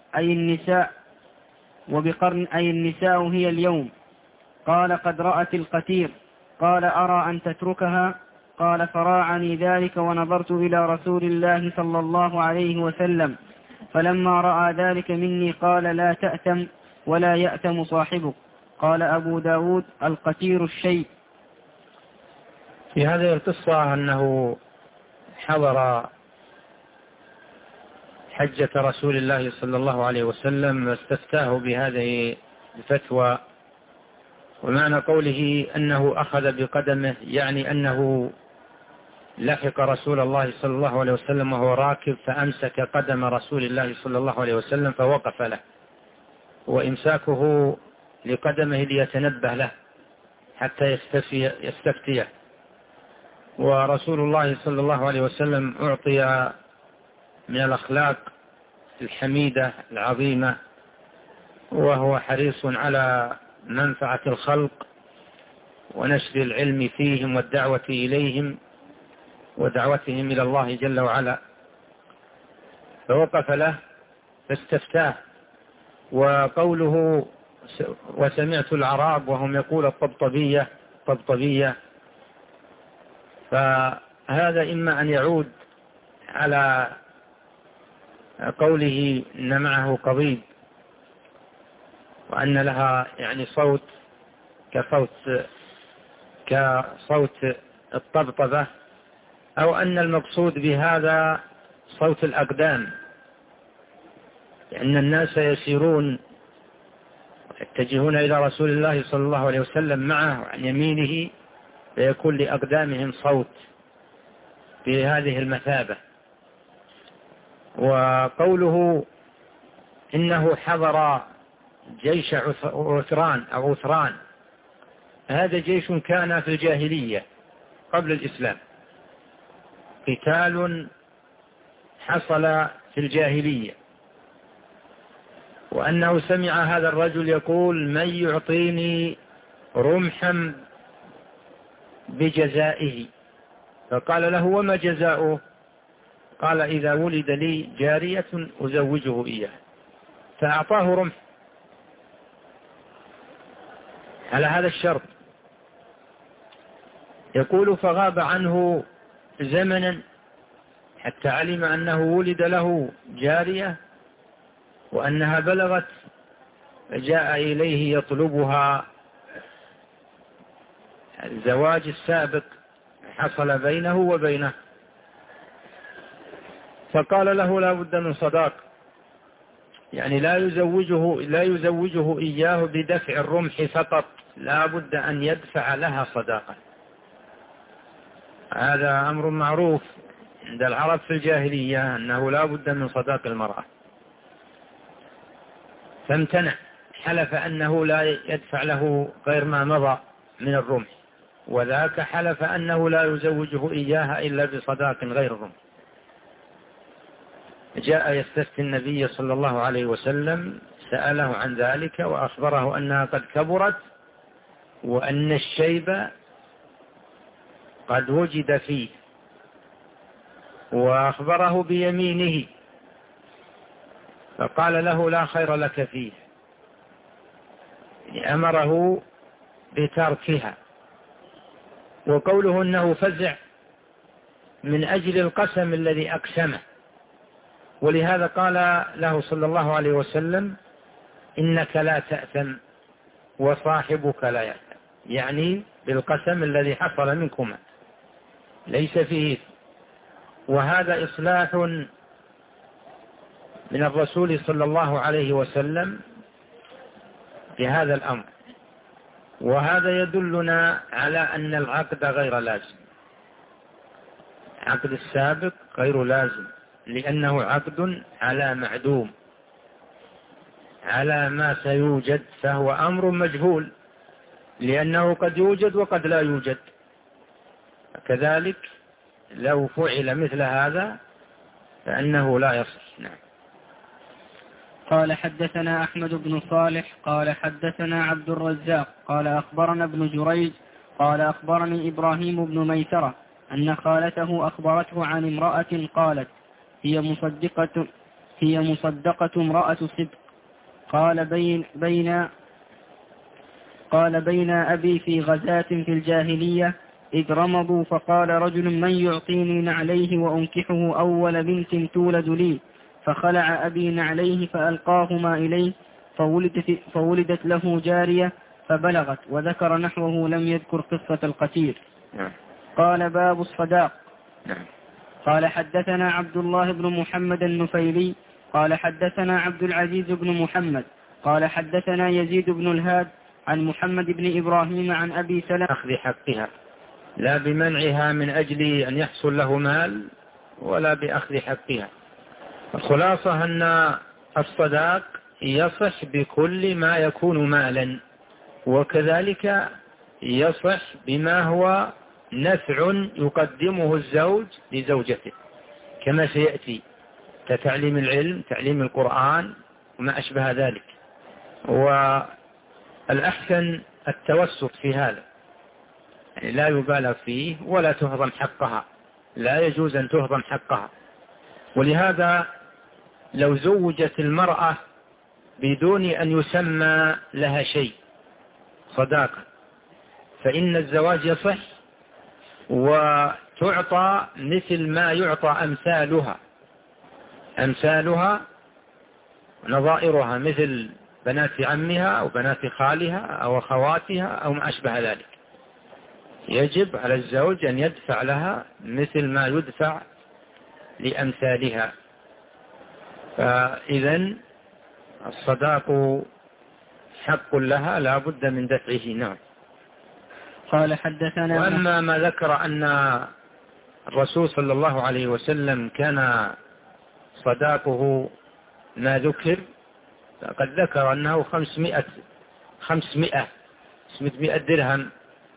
أي النساء هي اليوم. قال قد رأت القتير. قال أرى أن تتركها. قال فراعني ذلك ونظرت إلى رسول الله صلى الله عليه وسلم، فلما رأى ذلك مني قال لا تأتم ولا يأتم صاحبك. قال أبو داود القتير الشيء. في هذه القصة أنه حضر حجة رسول الله صلى الله عليه وسلم واستفتاه بهذه الفتوى، ومعنى قوله أنه أخذ بقدمه يعني أنه لحق رسول الله صلى الله عليه وسلم وهو راكب فأمسك قدم رسول الله صلى الله عليه وسلم فوقف له، وإمساكه لقدمه ليتنبه له حتى يستفتيه. ورسول الله صلى الله عليه وسلم أعطي من الأخلاق الحميدة العظيمة، وهو حريص على منفعة الخلق ونشر العلم فيهم والدعوة إليهم ودعوتهم إلى الله جل وعلا، فوقف له فاستفتاه. وقوله وسمعت العراب وهم يقول الطبطبية، فهذا إما أن يعود على قوله إن معه قضيب وأن لها يعني صوت كصوت الطبطبة، أو أن المقصود بهذا صوت الأقدام، لأن الناس يسيرون يتجهون إلى رسول الله صلى الله عليه وسلم معه عن يمينه، فيكون لأقدامهم صوت بهذه المثابة. وقوله إنه حضر جيش عثران أو عثران، هذا جيش كان في الجاهلية قبل الإسلام، قتال حصل في الجاهلية، وأنه سمع هذا الرجل يقول: من يعطيني رمحا بجزائه؟ فقال له: وما جزاؤه؟ قال: إذا ولد لي جارية أزوجه إياه. فأعطاه رمح على هذا الشرط. يقول: فغاب عنه زمنا حتى علم أنه ولد له جارية وأنها بلغت، فجاء إليه يطلبها. الزواج السابق حصل بينه وبينه، فقال له: لا بد من صداق، يعني لا يزوجه إياه بدفع الرمح فقط، لا بد أن يدفع لها صداقا. هذا أمر معروف عند العرب في الجاهلية، أنه لا بد من صداق المرأة. فامتنع، حلف أنه لا يدفع له غير ما مضى من الرمح، وذاك حلف أنه لا يزوجه إياها إلا بصداق غير الرمح. جاء يستفتي النبي صلى الله عليه وسلم، سأله عن ذلك وأخبره أنها قد كبرت وأن الشيب قد وجد فيه، وأخبره بيمينه، فقال له: لا خير لك فيه، أمره بتركها. وقوله أنه فزع من أجل القسم الذي أقسمه، ولهذا قال له صلى الله عليه وسلم: إنك لا تأثم وصاحبك لا يأثم، يعني بالقسم الذي حصل منكما ليس فيه. وهذا إصلاح من الرسول صلى الله عليه وسلم بهذا الأمر، وهذا يدلنا على أن العقد غير لازم، عقد السابق غير لازم، لأنه عقد على معدوم، على ما سيوجد، فهو أمر مجهول، لأنه قد يوجد وقد لا يوجد. كذلك لو فعل مثل هذا فإنه لا يصح. نعم. قال: حدثنا أحمد بن صالح قال حدثنا عبد الرزاق قال أخبرنا ابن جريج قال أخبرني إبراهيم بن ميسرة أن خالته أخبرته عن امرأة قالت: هي مصدقة امرأة صدق. قال بين أبي في غزاة في الجاهلية إذ رمضوا، فقال رجل: من يعطيني نعليه وأنكحه أول بنت تولد لي؟ فخلع أبي نعليه فألقاهما إليه، فولدت له جارية فبلغت، وذكر نحوه، لم يذكر قصة القتيل. قال: باب الصداق. قال: حدثنا عبد الله بن محمد النفيلي قال حدثنا عبد العزيز بن محمد قال حدثنا يزيد بن الهاد عن محمد بن إبراهيم عن أبي سلمة أخذ حقها، لا بمنعها من أجل أن يحصل له مال، ولا بأخذ حقها. الخلاصة أن الصداق يصح بكل ما يكون مالا، وكذلك يصح بما هو نفع يقدمه الزوج لزوجته، كما سيأتي كتعليم العلم، تعليم القرآن وما أشبه ذلك. والأحسن التوسط في هذا، يعني لا يبالغ فيه ولا تهضم حقها، لا يجوز أن تهضم حقها. ولهذا لو زوجت المرأة بدون أن يسمى لها شيء صداقة، فإن الزواج يصح، وتعطى مثل ما يعطى أمثالها نظائرها، مثل بنات عمها أو بنات خالها أو أخواتها أو ما أشبه ذلك. يجب على الزوج أن يدفع لها مثل ما يدفع لأمثالها. فإذا الصداق حق لها لا بد من دفعه. نعم. قال: حدثنا. وأما ما ذكر أن الرسول صلى الله عليه وسلم كان صداقه ما ذكر، قد ذكر أنه 500 درهم،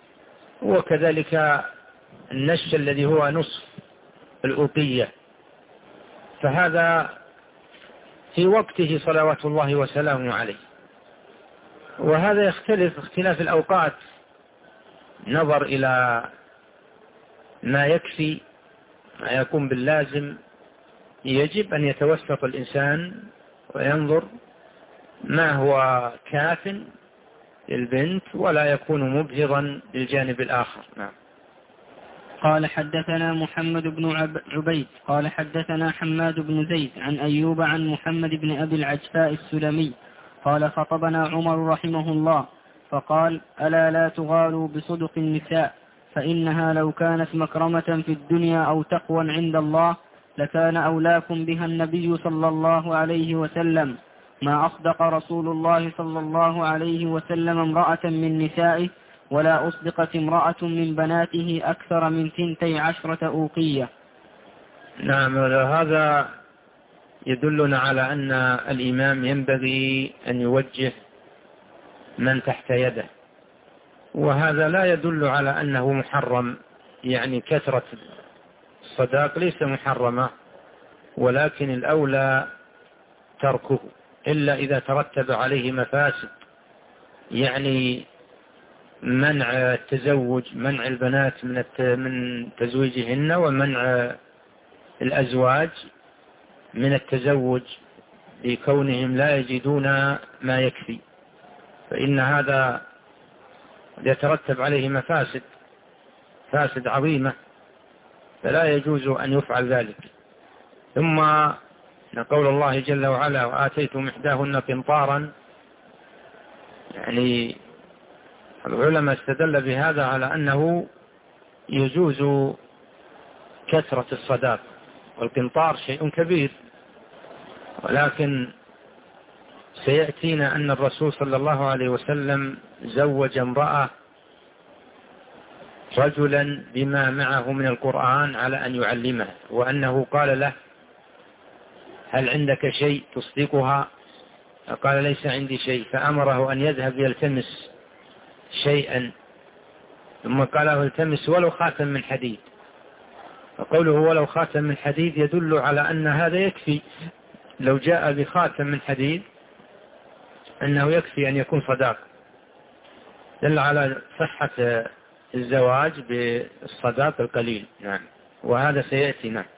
وكذلك النش الذي هو نصف الأوقية. فهذا في وقته صلوات الله وسلامه عليه. وهذا يختلف اختلاف الأوقات، نظر إلى ما يكفي، ما يكون باللازم. يجب أن يتوسط الإنسان وينظر ما هو كاف للبنت ولا يكون مبهضا للجانب الآخر. نعم. قال حدثنا محمد بن عبيد قال حدثنا حماد بن زيد عن أيوب عن محمد بن أبي العجفاء السلمي قال خطبنا عمر رحمه الله فقال: ألا لا تغالوا بصدق النساء، فإنها لو كانت مكرمة في الدنيا أو تقوى عند الله لكان أولاكم بها النبي صلى الله عليه وسلم. ما أصدق رسول الله صلى الله عليه وسلم امرأة من نسائه، ولا أصدقت امرأة من بناته أكثر من 12 أوقية. نعم. هذا يدلنا على أن الإمام ينبغي أن يوجه من تحت يده، وهذا لا يدل على أنه محرم. يعني كثرة الصداق ليس محرمة، ولكن الأولى تركه إلا إذا ترتب عليه مفاسد، يعني منع التزوج، منع البنات من تزويجهن، ومنع الأزواج من التزوج لكونهم لا يجدون ما يكفي، فإن هذا يترتب عليه مفاسد عظيمة، فلا يجوز أن يفعل ذلك. ثم قول الله جل وعلا: وآتيتم إحداهن قنطارا، يعني العلماء استدل بهذا على أنه يجوز كثرة الصداق، والقنطار شيء كبير. ولكن سيأتينا أن الرسول صلى الله عليه وسلم زوج امرأة رجلا بما معه من القرآن على أن يعلمه، وأنه قال له: هل عندك شيء تصدقها؟ قال: ليس عندي شيء. فأمره أن يذهب يلتمس شيئا، ثم قال له: التمس ولو خاتم من حديد. فقوله ولو خاتم من حديد يدل على أن هذا يكفي. لو جاء بخاتم من حديد أنه يكفي أن يكون صداق، دل على صحة الزواج بالصداق القليل. نعم. وهذا سيأتي. نعم.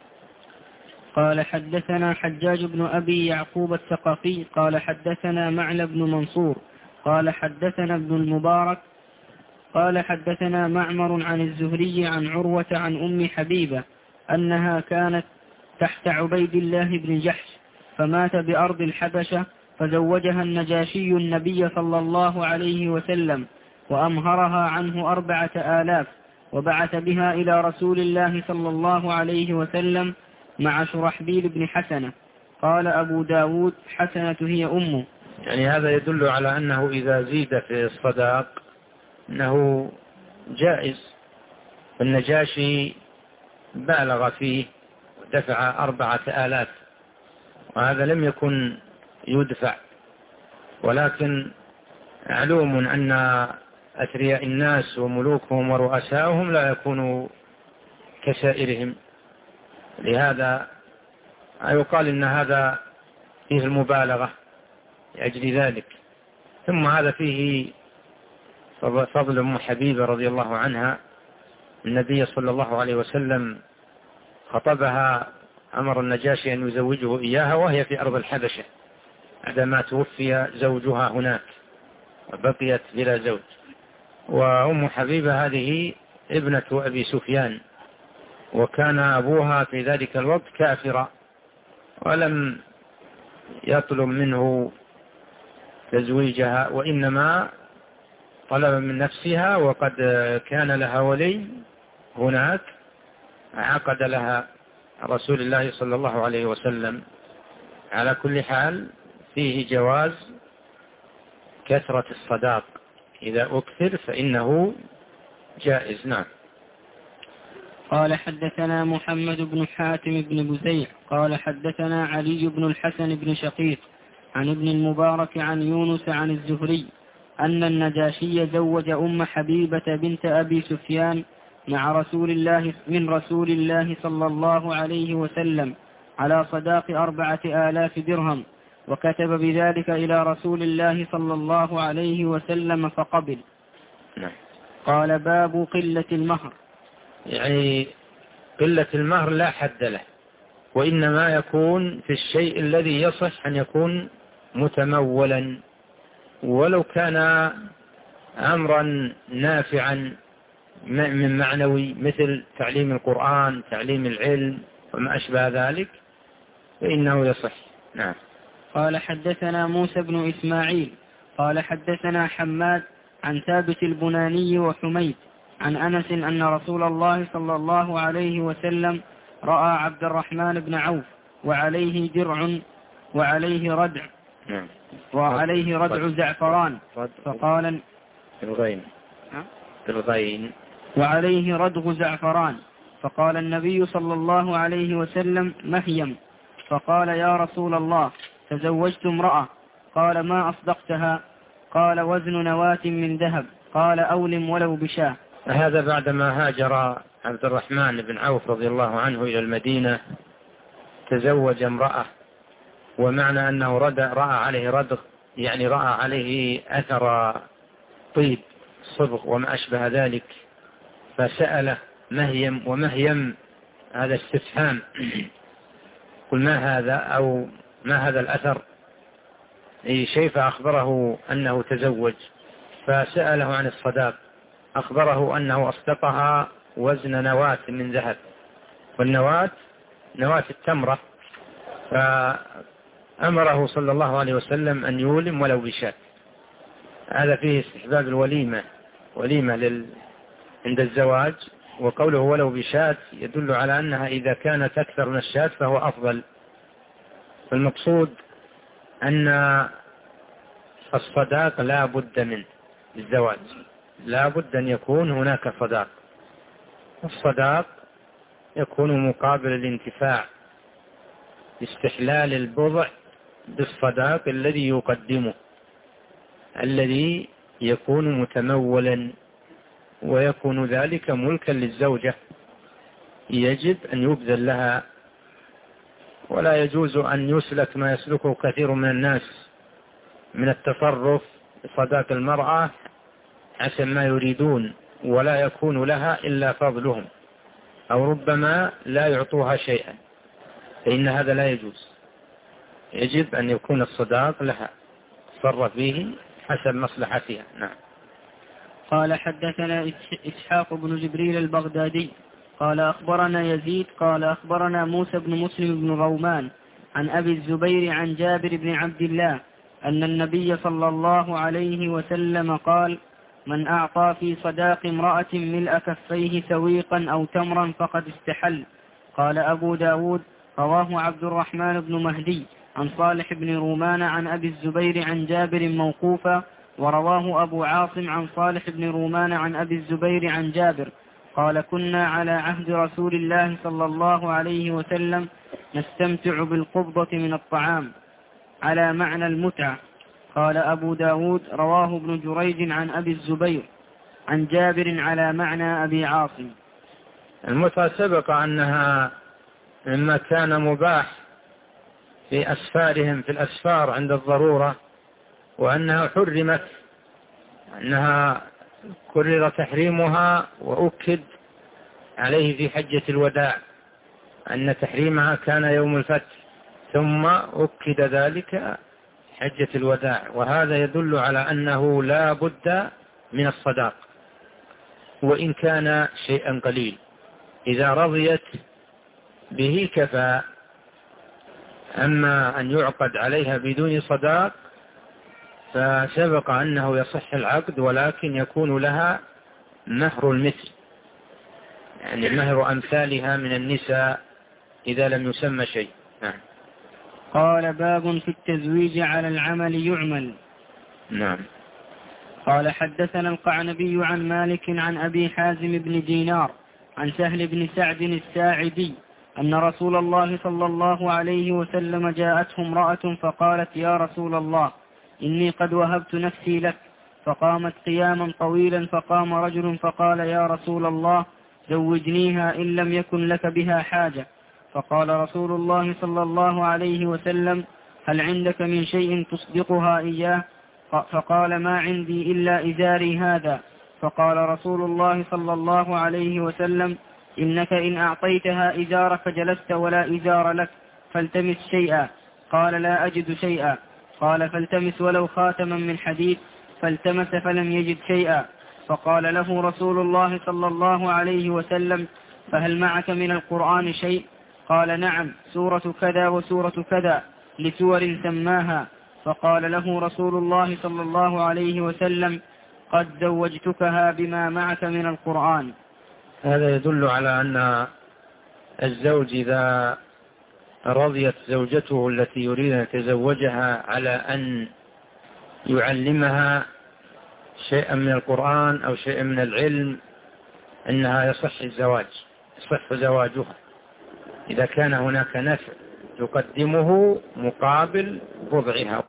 قال حدثنا حجاج بن أبي يعقوب الثقفي قال حدثنا معل بن منصور قال حدثنا ابن المبارك قال حدثنا معمر عن الزهري عن عروة عن أم حبيبة أنها كانت تحت عبيد الله بن جحش فمات بأرض الحبشة، فزوجها النجاشي النبي صلى الله عليه وسلم وأمهرها عنه 4000، وبعث بها إلى رسول الله صلى الله عليه وسلم مع شرحبيل بن حسنة. قال أبو داود: حسنة هي أمه. يعني هذا يدل على أنه إذا زيد في الصداق أنه جائز. النجاشي بالغ فيه ودفع 4000، وهذا لم يكن يدفع. ولكن معلوم أن أثرياء الناس وملوكهم ورؤساؤهم لا يكونوا كسائرهم، لهذا يقال إن هذا فيه المبالغة لأجل ذلك. ثم هذا فيه فضل أم حبيبة رضي الله عنها. النبي صلى الله عليه وسلم خطبها، أمر النجاشي أن يزوجه إياها وهي في أرض الحبشة عندما توفي زوجها هناك وبقيت بلا زوج. وأم حبيبة هذه ابنة أبي سفيان، وكان أبوها في ذلك الوقت كافرا، ولم يطلب منه تزويجها، وإنما طلب من نفسها، وقد كان لها ولي هناك عقد لها رسول الله صلى الله عليه وسلم. على كل حال فيه جواز كثرة الصداق، إذا أكثر فإنه جائز. نعم. قال حدثنا محمد بن حاتم بن بزيع قال حدثنا علي بن الحسن بن شقيق عن ابن المبارك عن يونس عن الزهري أن النجاشي زوج أم حبيبة بنت أبي سفيان من رسول الله صلى الله عليه وسلم على صداق 4000 درهم، وكتب بذلك إلى رسول الله صلى الله عليه وسلم فقبل. قال باب قلة المهر. يعني قلة المهر لا حد له، وإنما يكون في الشيء الذي يصح أن يكون متمولا، ولو كان أمرا نافعا من معنوي مثل تعليم القرآن، تعليم العلم وما أشبه ذلك، فإنه يصح. نعم. قال حدثنا موسى بن إسماعيل قال حدثنا حماد عن ثابت البناني وحميد عن أنس أن رسول الله صلى الله عليه وسلم رأى عبد الرحمن بن عوف وعليه درع وعليه ردع زعفران، فقال وعليه ردغ زعفران، فقال النبي صلى الله عليه وسلم مهيم، فقال يا رسول الله تزوجت امرأة، قال ما أصدقتها؟ قال وزن نواة من ذهب، قال أولم ولو بشاه. هذا بعدما هاجر عبد الرحمن بن عوف رضي الله عنه إلى المدينة تزوج امرأة، ومعنى أنه رأى عليه ردغ يعني رأى عليه أثر طيب صبغ وما أشبه ذلك، فسأله مهيم، ومهيم هذا استفهام، قل ما هذا أو ما هذا الأثر أي شيء، فأخبره أنه تزوج، فسأله عن الصداق، أخبره أنه أصدقها وزن نواة من ذهب، والنواة نواة التمرة، فأمره صلى الله عليه وسلم أن يولم ولو بشاة. هذا فيه استحباب الوليمة، عند الزواج، وقوله ولو بشاة يدل على أنها إذا كانت أكثر من الشاة فهو أفضل. فالمقصود أن الصداق لا بد منه للزواج، لا بد أن يكون هناك صداق. الصداق يكون مقابل الانتفاع، استحلال البضع بالصداق الذي يقدمه، الذي يكون متمولا، ويكون ذلك ملكا للزوجة، يجب أن يبذل لها، ولا يجوز أن يسلك ما يسلكه كثير من الناس من التصرف بصداق المرأة حسب ما يريدون، ولا يكون لها إلا فضلهم، أو ربما لا يعطوها شيئا، فإن هذا لا يجوز. يجب أن يكون الصداق لها، تصرف به حسب مصلحتها. نعم. قال حدثنا إسحاق بن جبريل البغدادي قال أخبرنا يزيد قال أخبرنا موسى بن مسلم بن رومان عن أبي الزبير عن جابر بن عبد الله أن النبي صلى الله عليه وسلم قال من أعطى في صداق امرأة ملء كفيه سويقا أو تمرا فقد استحل. قال أبو داود رواه عبد الرحمن بن مهدي عن صالح بن رومان عن أبي الزبير عن جابر موقوفا، ورواه أبو عاصم عن صالح بن رومان عن أبي الزبير عن جابر قال كنا على عهد رسول الله صلى الله عليه وسلم نستمتع بالقبضة من الطعام على معنى المتعة. قال أبو داود رواه ابن جريج عن أبي الزبير عن جابر على معنى أبي عاصم. المتعة سبق أنها مما كان مباح في أسفارهم في الأسفار عند الضرورة، وأنها حرمت، أنها كرر تحريمها وأكد عليه في حجة الوداع أن تحريمها كان يوم الفتح، ثم أكد ذلك حجة الوداع، وهذا يدل على أنه لا بد من الصداق وإن كان شيئا قليل، إذا رضيت به كفى. أما أن يعقد عليها بدون صداق فسبق أنه يصح العقد، ولكن يكون لها مهر المثل، يعني مهر أمثالها من النساء إذا لم يسمى شيء. نعم. قال باب في التزويج على العمل يعمل. نعم. قال حدثنا القعنبي عن مالك عن أبي حازم بن دينار عن سهل بن سعد الساعدي أن رسول الله صلى الله عليه وسلم جاءته امرأة فقالت يا رسول الله إني قد وهبت نفسي لك، فقامت قياما طويلا، فقام رجل فقال يا رسول الله زوجنيها إن لم يكن لك بها حاجة. فقال رسول الله صلى الله عليه وسلم هل عندك من شيء تصدقها إياه؟ فقال ما عندي إلا إزاري هذا. فقال رسول الله صلى الله عليه وسلم إنك إن أعطيتها إزارك جلست ولا إزار لك، فالتمس شيئا. قال لا أجد شيئا. قال فالتمس ولو خاتما من حديد، فالتمس فلم يجد شيئا. فقال له رسول الله صلى الله عليه وسلم فهل معك من القرآن شيء؟ قال نعم، سورة كذا وسورة كذا، لسور سماها. فقال له رسول الله صلى الله عليه وسلم قد زوجتكها بما معك من القرآن. هذا يدل على أن الزوج إذا رضيت زوجته التي يريد أن يتزوجها على أن يعلمها شيئا من القرآن أو شيئا من العلم أنها يصح الزواج، يصح زواجها إذا كان هناك نفع تقدمه مقابل بضعها.